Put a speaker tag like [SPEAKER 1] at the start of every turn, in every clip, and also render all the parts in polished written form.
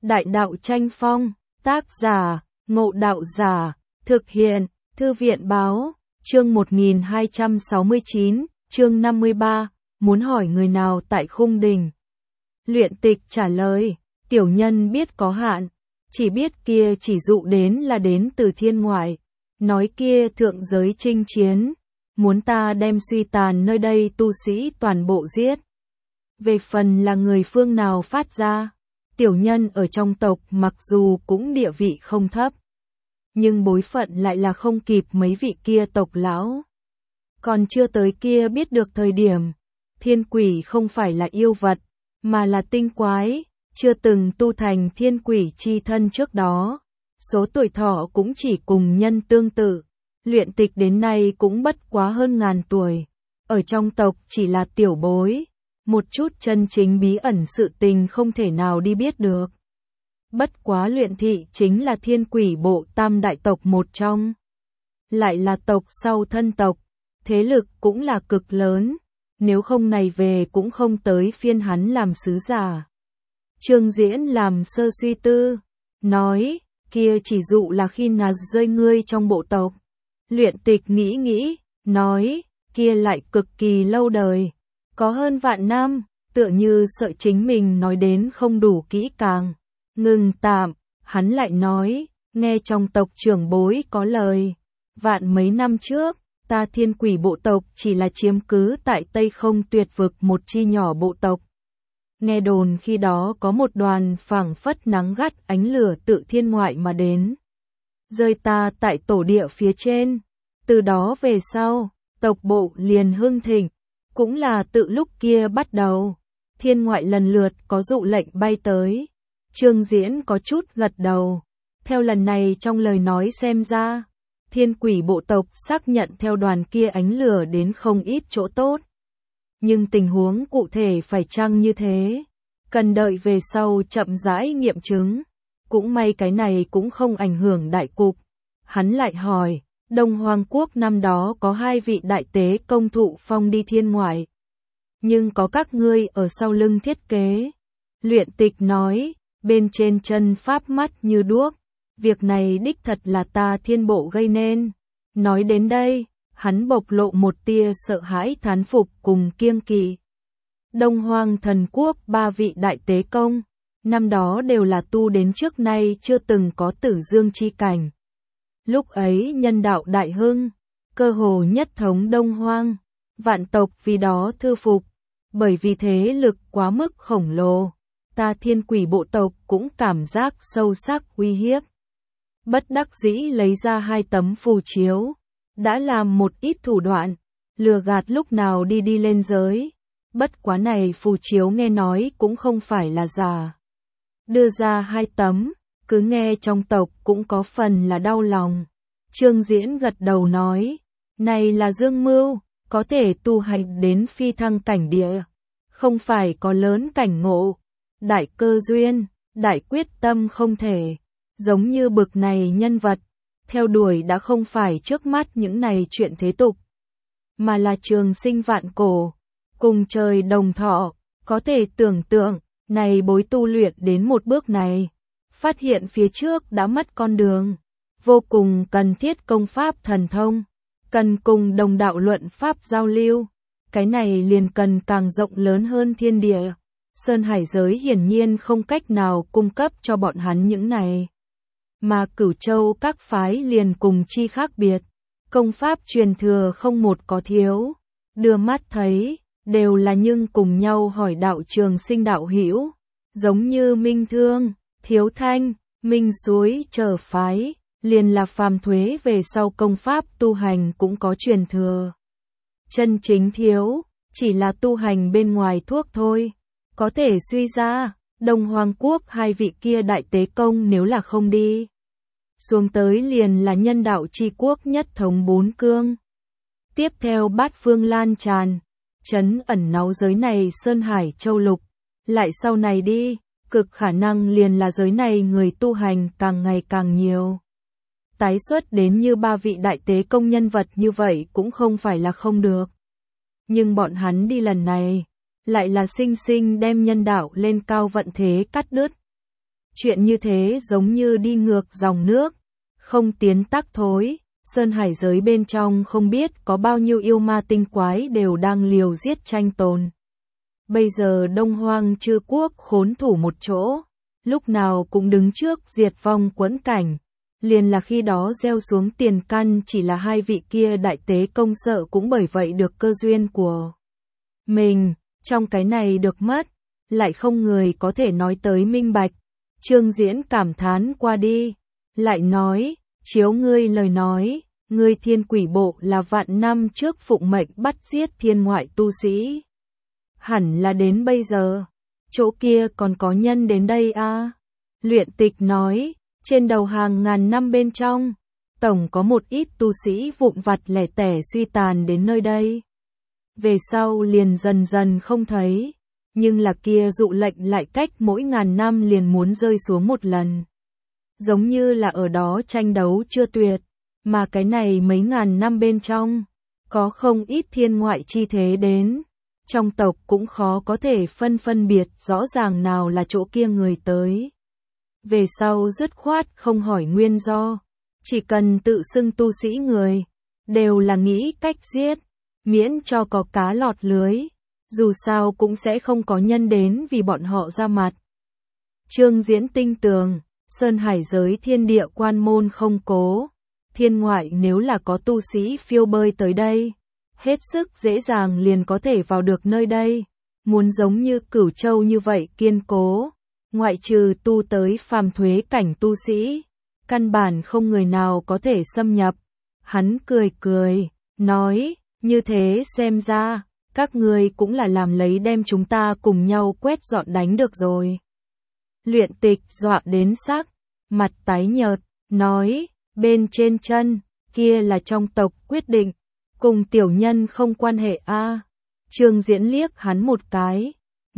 [SPEAKER 1] Đại đạo tranh phong, tác giả, Ngộ Đạo Giả, thực hiện, Thư viện báo, chương 1269, chương 53, muốn hỏi người nào tại khung đình. Luyện Tịch trả lời, tiểu nhân biết có hạn, chỉ biết kia chỉ dụ đến là đến từ thiên ngoại, nói kia thượng giới chinh chiến, muốn ta đem suy tàn nơi đây tu sĩ toàn bộ giết. Về phần là người phương nào phát ra, tiểu nhân ở trong tộc mặc dù cũng địa vị không thấp, nhưng bối phận lại là không kịp mấy vị kia tộc lão. Còn chưa tới kia biết được thời điểm, thiên quỷ không phải là yêu vật, mà là tinh quái, chưa từng tu thành thiên quỷ chi thân trước đó. Số tuổi thọ cũng chỉ cùng nhân tương tự, Luyện Tịch đến nay cũng bất quá hơn ngàn tuổi, ở trong tộc chỉ là tiểu bối, một chút chân chính bí ẩn sự tình không thể nào đi biết được. Bất quá Luyện Thị chính là thiên quỷ bộ tam đại tộc một trong, lại là tộc sau thân tộc, thế lực cũng là cực lớn, nếu không này về cũng không tới phiên hắn làm sứ giả. Trương Diễn làm sơ suy tư, nói, kia chỉ dụ là khi nào rơi ngươi trong bộ tộc. Luyện Tịch nghĩ, nói, kia lại cực kỳ lâu đời, có hơn vạn năm, tựa như sợ chính mình nói đến không đủ kỹ càng. Ngừng tạm, hắn lại nói, nghe trong tộc trưởng bối có lời, vạn mấy năm trước, ta thiên quỷ bộ tộc chỉ là chiếm cứ tại Tây Không Tuyệt vực một chi nhỏ bộ tộc. Nghe đồn khi đó có một đoàn phảng phất nắng gắt ánh lửa tự thiên ngoại mà đến, rơi ta tại tổ địa phía trên. Từ đó về sau, tộc bộ liền hưng thịnh, cũng là tự lúc kia bắt đầu, thiên ngoại lần lượt có dụ lệnh bay tới. Trương Diễn có chút gật đầu, theo lần này trong lời nói xem ra, thiên quỷ bộ tộc xác nhận theo đoàn kia ánh lửa đến không ít chỗ tốt. Nhưng tình huống cụ thể phải chăng như thế, cần đợi về sau chậm rãi nghiệm chứng. Cũng may cái này cũng không ảnh hưởng đại cục. Hắn lại hỏi, Đông Hoang Quốc năm đó có 2 vị đại tế công thụ phong đi thiên ngoại, nhưng có các ngươi ở sau lưng thiết kế. Luyện Tịch nói, bên trên chân pháp mắt như đuốc, việc này đích thật là ta thiên bộ gây nên. Nói đến đây, hắn bộc lộ một tia sợ hãi thán phục cùng kiêng kỵ. Đông Hoang Thần Quốc 3 vị đại tế công, năm đó đều là tu đến trước nay chưa từng có tử dương chi cảnh. Lúc ấy nhân đạo đại hưng, cơ hồ nhất thống Đông Hoang, vạn tộc vì đó thư phục, bởi vì thế lực quá mức khổng lồ, ta thiên quỷ bộ tộc cũng cảm giác sâu sắc uy hiếp. Bất đắc dĩ lấy ra 2 tấm phù chiếu, đã làm một ít thủ đoạn, lừa gạt lúc nào đi lên giới. Bất quá này phù chiếu nghe nói cũng không phải là giả. Đưa ra 2 tấm, cứ nghe trong tộc cũng có phần là đau lòng. Trương Diễn gật đầu nói, này là dương mưu, có thể tu hành đến phi thăng cảnh địa, không phải có lớn cảnh ngộ, đại cơ duyên, đại quyết tâm không thể. Giống như bực này nhân vật, theo đuổi đã không phải trước mắt những này chuyện thế tục, mà là trường sinh vạn cổ, cùng trời đồng thọ. Có thể tưởng tượng, này bối tu luyện đến một bước này, phát hiện phía trước đã mất con đường, vô cùng cần thiết công pháp thần thông, cần cùng đồng đạo luận pháp giao lưu, cái này liền cần càng rộng lớn hơn thiên địa. Sơn hải giới hiển nhiên không cách nào cung cấp cho bọn hắn những này, mà Cửu Châu các phái liền cùng chi khác biệt, công pháp truyền thừa không một có thiếu, đưa mắt thấy, đều là nhưng cùng nhau hỏi đạo trường sinh đạo hữu, giống như Minh Thương, Thiếu Thanh, Minh Suối chờ phái, liền là phàm thuế về sau công pháp tu hành cũng có truyền thừa. Chân chính thiếu, chỉ là tu hành bên ngoài thuốc thôi, có thể suy ra, Đông Hoang Quốc 2 vị kia đại tế công nếu là không đi xuống tới liền là nhân đạo chi quốc nhất thống 4 cương. Tiếp theo bát phương lan tràn, trấn ẩn náu giới này Sơn Hải Châu Lục, lại sau này đi, cực khả năng liền là giới này người tu hành càng ngày càng nhiều. Tái xuất đến như 3 vị đại tế công nhân vật như vậy cũng không phải là không được. Nhưng bọn hắn đi lần này, lại là sinh sinh đem nhân đạo lên cao vận thế cắt đứt. Chuyện như thế giống như đi ngược dòng nước, không tiến tắc thối. Sơn hải giới bên trong không biết có bao nhiêu yêu ma tinh quái đều đang liều giết tranh tồn. Bây giờ Đông Hoang Chư Quốc khốn thủ một chỗ, lúc nào cũng đứng trước diệt vong quẫn cảnh. Liền là khi đó gieo xuống tiền căn chỉ là hai vị kia đại tế công sợ cũng bởi vậy được cơ duyên của mình, trong cái này được mất, lại không người có thể nói tới minh bạch. Trương Diễn cảm thán qua đi, lại nói, chiếu ngươi lời nói, ngươi Thiên Quỷ Bộ là vạn năm trước phụng mệnh bắt giết thiên ngoại tu sĩ. Hẳn là đến bây giờ, chỗ kia còn có nhân đến đây à? Luyện Tịch nói, trên đầu hàng ngàn năm bên trong, tổng có một ít tu sĩ vụn vặt lẻ tẻ suy tàn đến nơi đây. Về sau liền dần dần không thấy, nhưng là kia dụ lệnh lại cách mỗi ngàn năm liền muốn rơi xuống một lần. Giống như là ở đó tranh đấu chưa tuyệt, mà cái này mấy ngàn năm bên trong, có không ít thiên ngoại chi thế đến. Trong tộc cũng khó có thể phân biệt rõ ràng nào là chỗ kia người tới. Về sau dứt khoát không hỏi nguyên do, chỉ cần tự xưng tu sĩ người, đều là nghĩ cách giết, miễn cho có cá lọt lưới, dù sao cũng sẽ không có nhân đến vì bọn họ ra mặt. Trương Diễn tinh tường, sơn hải giới thiên địa quan môn không cố, thiên ngoại nếu là có tu sĩ phiêu bơi tới đây, hết sức dễ dàng liền có thể vào được nơi đây, muốn giống như Cửu Châu như vậy kiên cố, ngoại trừ tu tới phàm thuế cảnh tu sĩ, căn bản không người nào có thể xâm nhập. Hắn cười cười, nói, như thế xem ra, các ngươi cũng là làm lấy đem chúng ta cùng nhau quét dọn đánh được rồi. Luyện Tịch dọa đến sắc, mặt tái nhợt, nói, bên trên chân, kia là trong tộc quyết định, cùng tiểu nhân không quan hệ a. Trương Diễn liếc hắn một cái,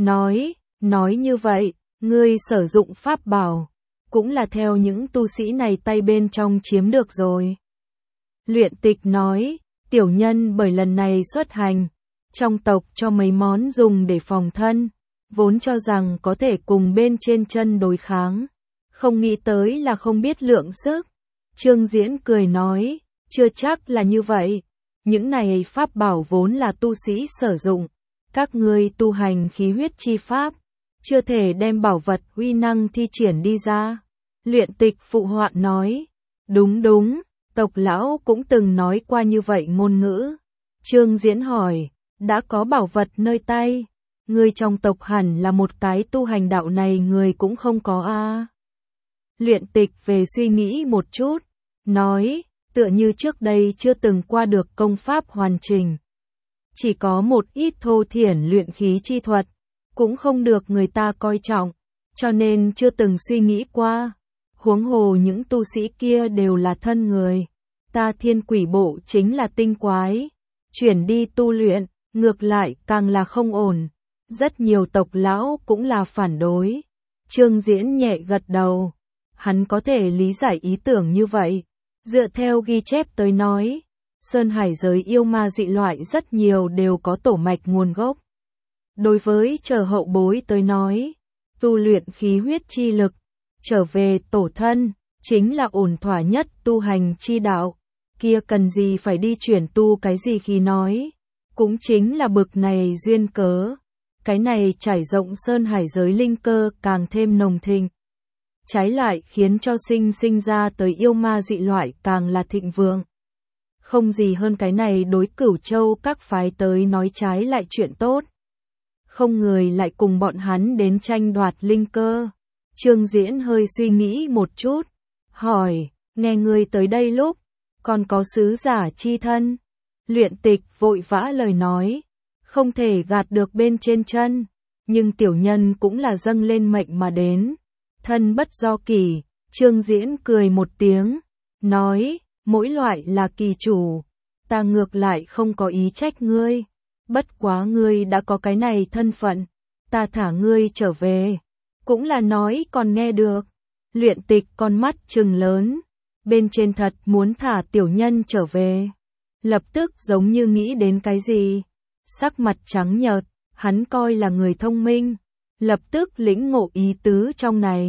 [SPEAKER 1] nói như vậy, ngươi sử dụng pháp bảo, cũng là theo những tu sĩ này tay bên trong chiếm được rồi. Luyện Tịch nói, tiểu nhân bởi lần này xuất hành, trong tộc cho mấy món dùng để phòng thân, vốn cho rằng có thể cùng bên trên chân đối kháng, không nghĩ tới là không biết lượng sức. Trương Diễn cười nói, chưa chắc là như vậy, những này pháp bảo vốn là tu sĩ sử dụng, các ngươi tu hành khí huyết chi pháp, chưa thể đem bảo vật uy năng thi triển đi ra. Luyện Tịch phụ họa nói, đúng, tộc lão cũng từng nói qua như vậy ngôn ngữ. Trương Diễn hỏi, đã có bảo vật nơi tay, người trong tộc hẳn là một cái tu hành đạo này người cũng không có a. Luyện Tịch về suy nghĩ một chút, nói, tựa như trước đây chưa từng qua được công pháp hoàn chỉnh. Chỉ có một ít thô thiển luyện khí chi thuật, cũng không được người ta coi trọng, cho nên chưa từng suy nghĩ qua. Huống hồ những tu sĩ kia đều là thân người, ta Thiên Quỷ Bộ chính là tinh quái, chuyển đi tu luyện, ngược lại càng là không ổn. Rất nhiều tộc lão cũng là phản đối. Trương Diễn nhẹ gật đầu, hắn có thể lý giải ý tưởng như vậy. Dựa theo ghi chép tới nói, sơn hải giới yêu ma dị loại rất nhiều đều có tổ mạch nguồn gốc. Đối với chờ hậu bối tới nói, tu luyện khí huyết chi lực, trở về tổ thân, chính là ổn thỏa nhất tu hành chi đạo, kia cần gì phải đi chuyển tu cái gì khi nói, cũng chính là bực này duyên cớ, cái này trải rộng sơn hải giới linh cơ càng thêm nồng thịnh. Trái lại khiến cho sinh ra tới yêu ma dị loại càng là thịnh vượng. Không gì hơn cái này đối Cửu Châu các phái tới nói trái lại chuyện tốt. Không người lại cùng bọn hắn đến tranh đoạt linh cơ. Trương Diễn hơi suy nghĩ một chút, hỏi, nghe ngươi tới đây lúc, còn có sứ giả chi thân. Luyện Tịch vội vã lời nói, không thể gạt được bên trên chân, nhưng tiểu nhân cũng là dâng lên mệnh mà đến. Thân bất do kỳ, Trương Diễn cười một tiếng, nói, mỗi loại là kỳ chủ, ta ngược lại không có ý trách ngươi, bất quá ngươi đã có cái này thân phận, ta thả ngươi trở về, cũng là nói còn nghe được. Luyện Tịch con mắt trừng lớn, bên trên thật muốn thả tiểu nhân trở về, lập tức giống như nghĩ đến cái gì, sắc mặt trắng nhợt, hắn coi là người thông minh, lập tức lĩnh ngộ ý tứ trong này.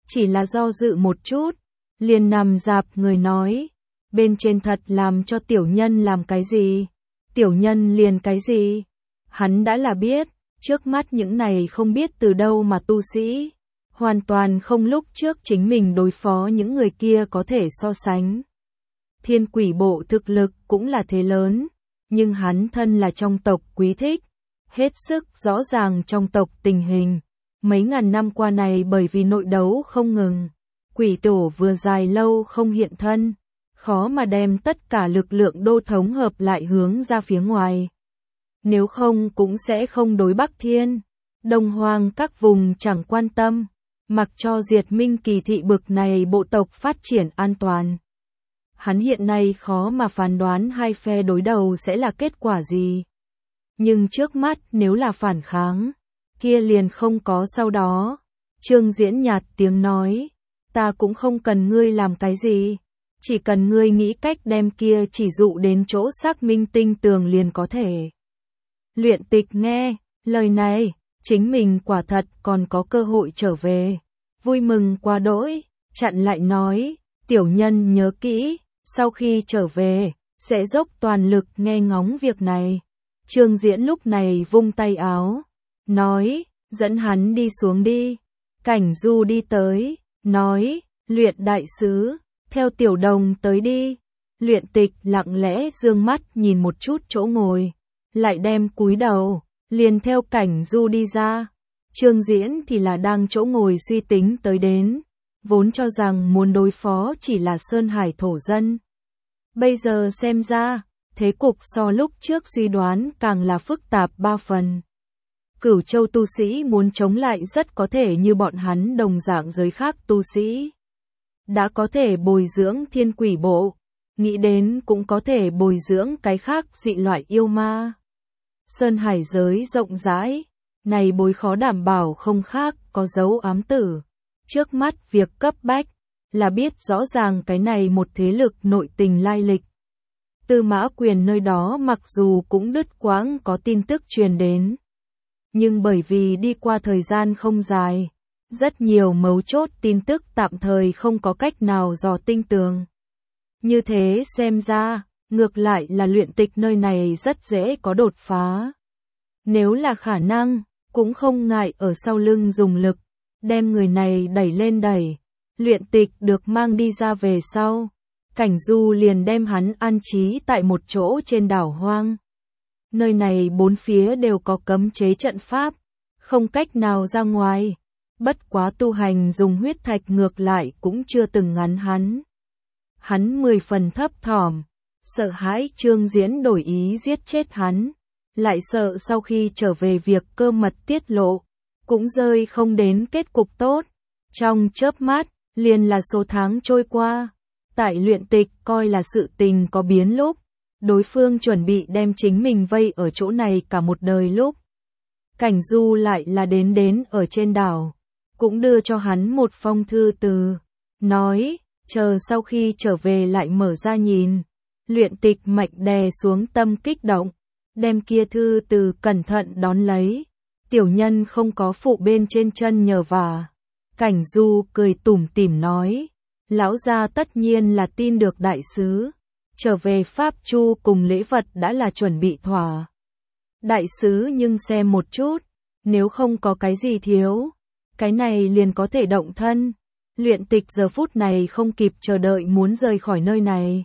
[SPEAKER 1] chỉ là do dự một chút, liền nằm dạp người nói, bên trên thật làm cho tiểu nhân làm cái gì, tiểu nhân liền cái gì. Hắn đã là biết, trước mắt những này không biết từ đâu mà tu sĩ, hoàn toàn không lúc trước chính mình đối phó những người kia có thể so sánh. Thiên quỷ bộ thực lực cũng là thế lớn, nhưng hắn thân là trong tộc quý thích, hết sức rõ ràng trong tộc tình hình. Mấy ngàn năm qua này bởi vì nội đấu không ngừng, quỷ tổ vừa dài lâu không hiện thân, khó mà đem tất cả lực lượng đô thống hợp lại hướng ra phía ngoài. Nếu không cũng sẽ không đối Bắc Thiên, Đông Hoang các vùng chẳng quan tâm, mặc cho Diệt Minh Kỳ thị bực này bộ tộc phát triển an toàn. Hắn hiện nay khó mà phán đoán hai phe đối đầu sẽ là kết quả gì. Nhưng trước mắt nếu là phản kháng, kia liền không có sau đó. Trương Diễn nhạt tiếng nói, ta cũng không cần ngươi làm cái gì, chỉ cần ngươi nghĩ cách đem kia chỉ dụ đến chỗ xác minh tinh tường liền có thể. Luyện Tịch nghe lời này, chính mình quả thật còn có cơ hội trở về, vui mừng quá đỗi, chặn lại nói, tiểu nhân nhớ kỹ, sau khi trở về, sẽ dốc toàn lực nghe ngóng việc này. Trương Diễn lúc này vung tay áo, nói, dẫn hắn đi xuống đi. Cảnh Du đi tới, nói, Luyện đại sứ, theo tiểu đồng tới đi. Luyện Tịch lặng lẽ dương mắt nhìn một chút chỗ ngồi, lại đem cúi đầu, liền theo Cảnh Du đi ra. Trương Diễn thì là đang chỗ ngồi suy tính tới đến, vốn cho rằng muốn đối phó chỉ là Sơn Hải thổ dân. Bây giờ xem ra, thế cục so lúc trước suy đoán càng là phức tạp ba phần. Cửu Châu tu sĩ muốn chống lại rất có thể như bọn hắn đồng dạng giới khác tu sĩ. Đã có thể bồi dưỡng thiên quỷ bộ, nghĩ đến cũng có thể bồi dưỡng cái khác dị loại yêu ma. Sơn Hải giới rộng rãi, này bối khó đảm bảo không khác có dấu ám tử. Trước mắt việc cấp bách là biết rõ ràng cái này một thế lực nội tình lai lịch. Tư Mã Quyền nơi đó mặc dù cũng đứt quãng có tin tức truyền đến, nhưng bởi vì đi qua thời gian không dài, rất nhiều mấu chốt tin tức tạm thời không có cách nào dò tinh tường. Như thế xem ra, ngược lại là Luyện Tịch nơi này rất dễ có đột phá. Nếu là khả năng, cũng không ngại ở sau lưng dùng lực, đem người này đẩy lên đẩy. Luyện Tịch được mang đi ra về sau, Cảnh Du liền đem hắn an trí tại một chỗ trên đảo hoang. Nơi này bốn phía đều có cấm chế trận pháp, không cách nào ra ngoài. Bất quá tu hành dùng huyết thạch ngược lại cũng chưa từng ngắn hắn. Hắn 10 phần thấp thỏm, sợ hãi Trương Diễn đổi ý giết chết hắn, lại sợ sau khi trở về việc cơ mật tiết lộ, cũng rơi không đến kết cục tốt. Trong chớp mắt, liền là số tháng trôi qua, tại Luyện Tịch coi là sự tình có biến lúc, đối phương chuẩn bị đem chính mình vây ở chỗ này cả một đời lúc. Cảnh Du lại là đến ở trên đảo, cũng đưa cho hắn một phong thư từ, nói, chờ sau khi trở về lại mở ra nhìn. Luyện Tịch mạnh đè xuống tâm kích động, đem kia thư từ cẩn thận đón lấy. Tiểu nhân không có phụ bên trên chân nhờ vả. Cảnh Du cười tủm tỉm nói, lão gia tất nhiên là tin được đại sứ, trở về Pháp Chu cùng lễ vật đã là chuẩn bị thỏa. Đại sứ nhưng xem một chút, nếu không có cái gì thiếu, cái này liền có thể động thân. Luyện Tịch giờ phút này không kịp chờ đợi muốn rời khỏi nơi này.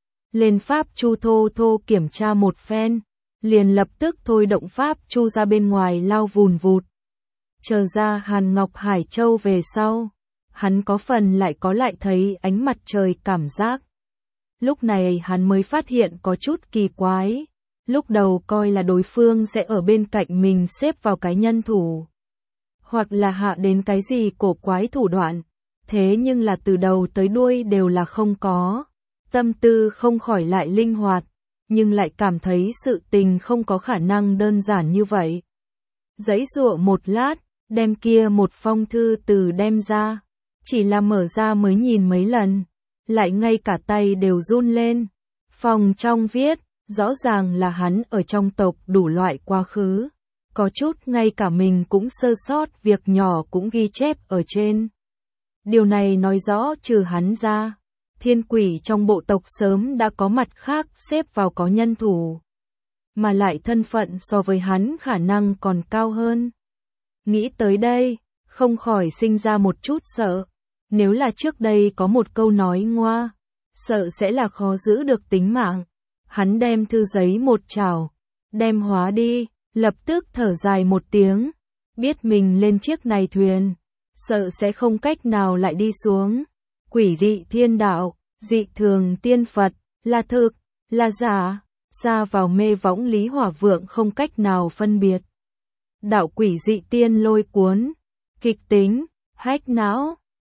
[SPEAKER 1] Lên Pháp Chu thô thô kiểm tra một phen, liền lập tức thôi động Pháp Chu ra bên ngoài lao vùn vụt. Chờ ra Hàn Ngọc Hải Châu về sau, hắn có phần lại thấy ánh mặt trời cảm giác. Lúc này hắn mới phát hiện có chút kỳ quái, lúc đầu coi là đối phương sẽ ở bên cạnh mình xếp vào cái nhân thủ, hoặc là hạ đến cái gì cổ quái thủ đoạn, thế nhưng là từ đầu tới đuôi đều là không có. Tâm tư không khỏi lại linh hoạt, nhưng lại cảm thấy sự tình không có khả năng đơn giản như vậy. Giãy giụa một lát, đem kia một phong thư từ đem ra, chỉ là mở ra mới nhìn mấy lần, lại ngay cả tay đều run lên. Phòng trong viết, rõ ràng là hắn ở trong tộc đủ loại quá khứ, có chút ngay cả mình cũng sơ sót việc nhỏ cũng ghi chép ở trên. Điều này nói rõ trừ hắn ra, thiên quỷ trong bộ tộc sớm đã có mặt khác xếp vào có nhân thủ, mà lại thân phận so với hắn khả năng còn cao hơn. Nghĩ tới đây, không khỏi sinh ra một chút sợ. Nếu là trước đây có một câu nói ngoa, sợ sẽ là khó giữ được tính mạng. Hắn đem thư giấy một chảo, đem hóa đi, lập tức thở dài một tiếng, biết mình lên chiếc này thuyền, sợ sẽ không cách nào lại đi xuống. Quỷ dị thiên đạo, dị thường tiên Phật, là thực, là giả, xa vào mê võng Lý Hỏa Vượng không cách nào phân biệt. Đạo quỷ dị tiên lôi cuốn, kịch tính, hách não,